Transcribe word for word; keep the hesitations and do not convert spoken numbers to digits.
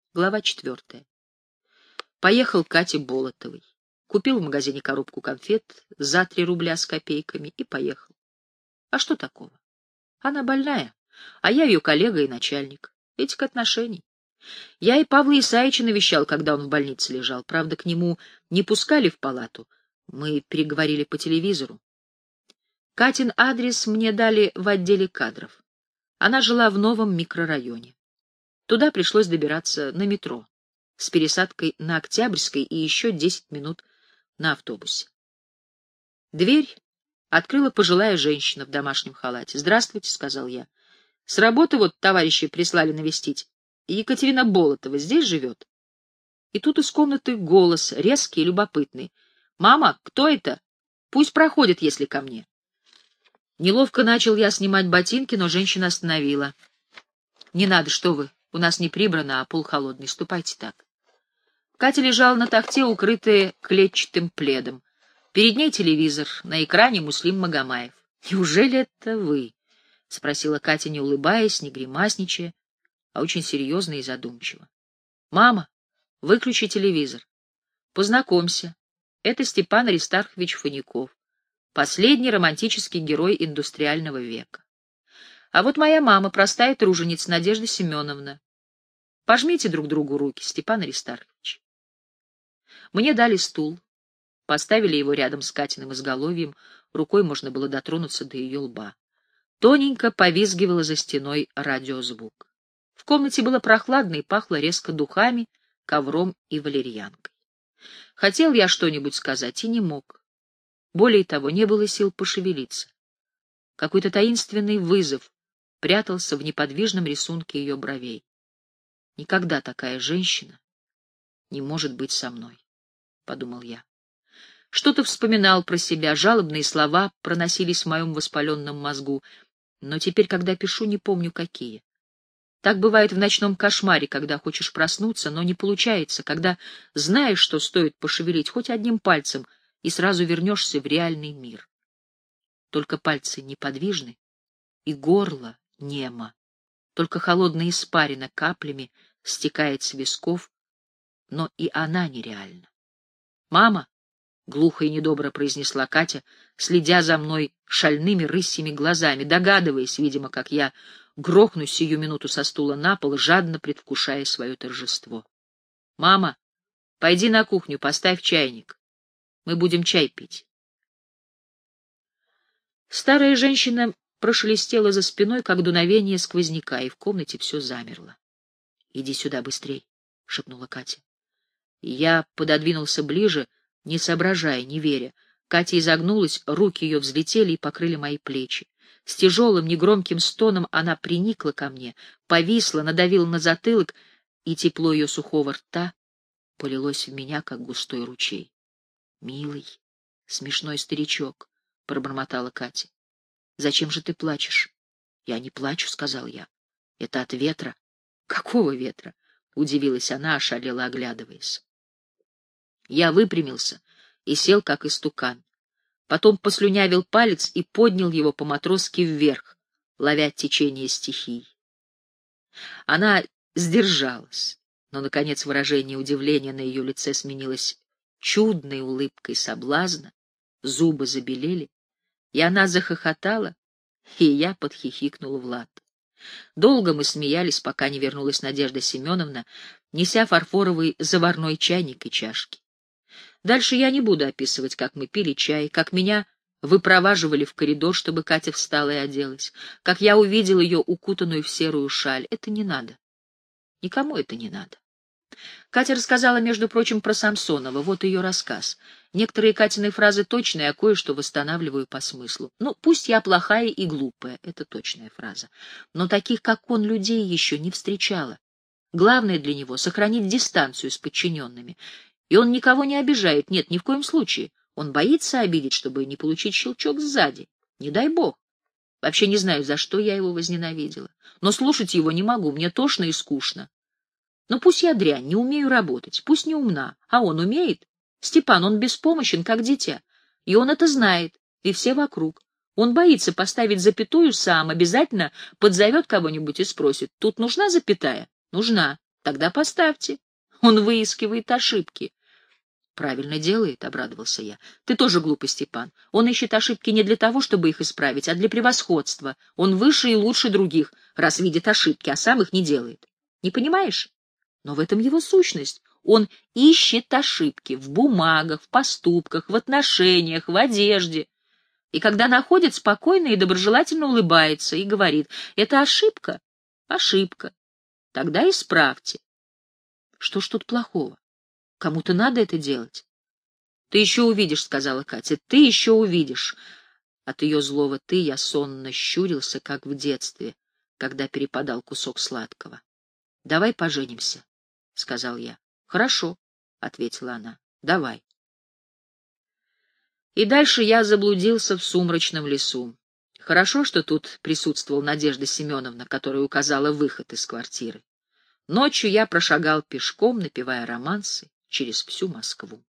Глава четвертая. Поехал к Кате Болотовой. Купил в магазине коробку конфет за три рубля с копейками и поехал. А что такого? Она больная, а я ее коллега и начальник. Этих отношений. Я и Павла Исаевича навещал, когда он в больнице лежал. Правда, к нему не пускали в палату. Мы переговорили по телевизору. Катин адрес мне дали в отделе кадров. Она жила в новом микрорайоне. Туда пришлось добираться на метро, с пересадкой на Октябрьской и еще десять минут на автобусе. Дверь открыла пожилая женщина в домашнем халате. «Здравствуйте», — сказал я. «С работы вот товарищи прислали навестить. Екатерина Болотова здесь живет?» И тут из комнаты голос, резкий и любопытный. «Мама, кто это? Пусть проходит, если ко мне». Неловко начал я снимать ботинки, но женщина остановила. «Не надо, что вы. У нас не прибрано, а пол холодный. Ступайте так». Катя лежала на тахте, укрытая клетчатым пледом. Перед ней телевизор, на экране Муслим Магомаев. «Неужели это вы?» — спросила Катя, не улыбаясь, не гримасничая, а очень серьезно и задумчиво. «Мама, выключи телевизор. Познакомься. Это Степан Аристархович Фоняков, последний романтический герой индустриального века. А вот моя мама, простая труженица Надежда Семеновна. Пожмите друг другу руки, Степан Аристархович». Мне дали стул, поставили его рядом с Катиным изголовьем, рукой можно было дотронуться до ее лба. Тоненько повизгивало за стеной радиозвук. В комнате было прохладно и пахло резко духами, ковром и валерьянкой. Хотел я что-нибудь сказать и не мог. Более того, не было сил пошевелиться. Какой-то таинственный вызов прятался в неподвижном рисунке ее бровей. Никогда такая женщина не может быть со мной, — подумал я. Что-то вспоминал про себя, жалобные слова проносились в моем воспаленном мозгу, но теперь, когда пишу, не помню, какие. Так бывает в ночном кошмаре, когда хочешь проснуться, но не получается, когда знаешь, что стоит пошевелить хоть одним пальцем, и сразу вернешься в реальный мир. Только пальцы неподвижны, и горло немо, только холодная испарина каплями стекает с висков, но и она нереальна. «Мама!» — глухо и недобро произнесла Катя, следя за мной шальными рысьими глазами, догадываясь, видимо, как я грохнусь сию минуту со стула на пол, жадно предвкушая свое торжество. «Мама, пойди на кухню, поставь чайник. Мы будем чай пить». Старая женщина прошелестела за спиной, как дуновение сквозняка, и в комнате все замерло. «Иди сюда быстрей», — шепнула Катя. И я пододвинулся ближе, не соображая, не веря. Катя изогнулась, руки ее взлетели и покрыли мои плечи. С тяжелым, негромким стоном она приникла ко мне, повисла, надавила на затылок, и тепло ее сухого рта полилось в меня, как густой ручей. «Милый, смешной старичок», — пробормотала Катя. «Зачем же ты плачешь?» «Я не плачу», — сказал я. «Это от ветра». «Какого ветра?» — удивилась она, ошалела, оглядываясь. Я выпрямился и сел, как истукан. Потом послюнявил палец и поднял его по-матросски вверх, ловя течение стихий. Она сдержалась, но, наконец, выражение удивления на ее лице сменилось чудной улыбкой соблазна, зубы забелели, и она захохотала, и я подхихикнул в лад. Долго мы смеялись, пока не вернулась Надежда Семеновна, неся фарфоровый заварной чайник и чашки. Дальше я не буду описывать, как мы пили чай, как меня выпроваживали в коридор, чтобы Катя встала и оделась, как я увидел ее укутанную в серую шаль. Это не надо. Никому это не надо. Катя рассказала, между прочим, про Самсонова. Вот ее рассказ. Некоторые Катины фразы точные, а кое-что восстанавливаю по смыслу. Ну, пусть я плохая и глупая, это точная фраза. Но таких, как он, людей еще не встречала. Главное для него — сохранить дистанцию с подчиненными. И он никого не обижает, нет, ни в коем случае. Он боится обидеть, чтобы не получить щелчок сзади. Не дай бог. Вообще не знаю, за что я его возненавидела. Но слушать его не могу, мне тошно и скучно. Но пусть я дрянь, не умею работать, пусть не умна, а он умеет. Степан, он беспомощен, как дитя. И он это знает, и все вокруг. Он боится поставить запятую сам, обязательно подзовет кого-нибудь и спросит: «Тут нужна запятая?» «Нужна». Тогда поставьте. Он выискивает ошибки. Правильно делает, — обрадовался я. Ты тоже глупый, Степан. Он ищет ошибки не для того, чтобы их исправить, а для превосходства. Он выше и лучше других, раз видит ошибки, а сам их не делает. Не понимаешь? Но в этом его сущность. Он ищет ошибки в бумагах, в поступках, в отношениях, в одежде. И когда находит, спокойно и доброжелательно улыбается и говорит: это ошибка? Ошибка. Тогда исправьте. Что ж тут плохого? Кому-то надо это делать. Ты еще увидишь, — сказала Катя, — ты еще увидишь. От ее злого «ты» я сонно щурился, как в детстве, когда перепадал кусок сладкого. — Давай поженимся, — сказал я. — Хорошо, — ответила она. — Давай. И дальше я заблудился в сумрачном лесу. Хорошо, что тут присутствовала Надежда Семеновна, которая указала выход из квартиры. Ночью я прошагал пешком, напевая романсы, через всю Москву.